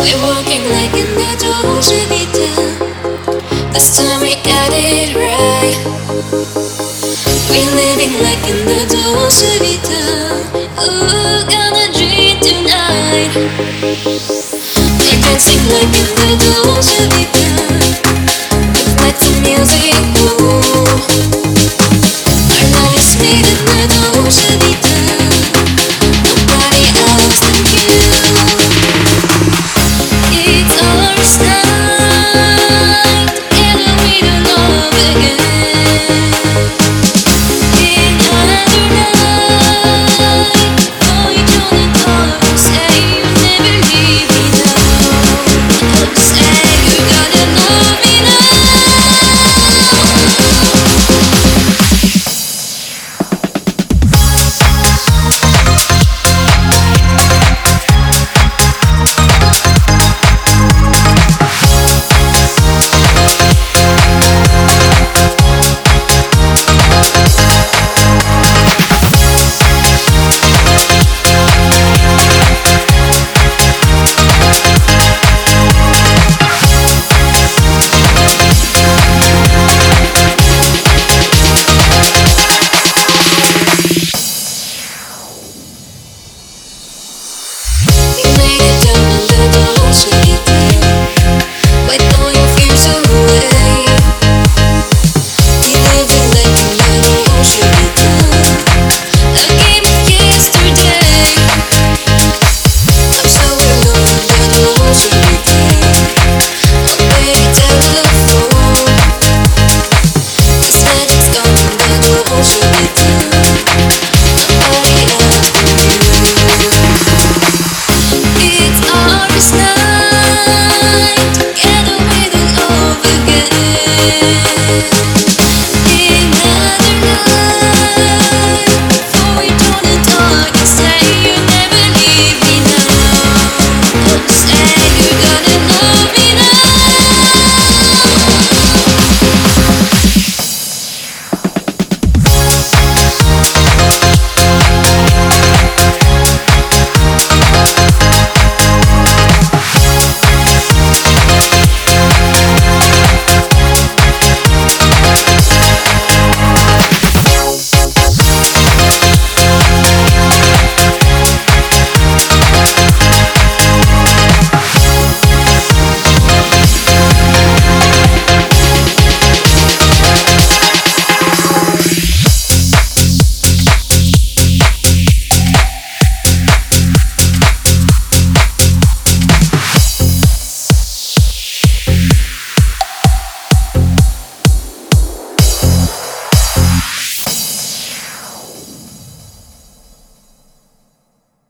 We're walking like in the Dolce Vita. This time we got it right. We're living like in the Dolce Vita. Ooh, gonna dream tonight. We're dancing like in the Dolce Vita. With lights and music.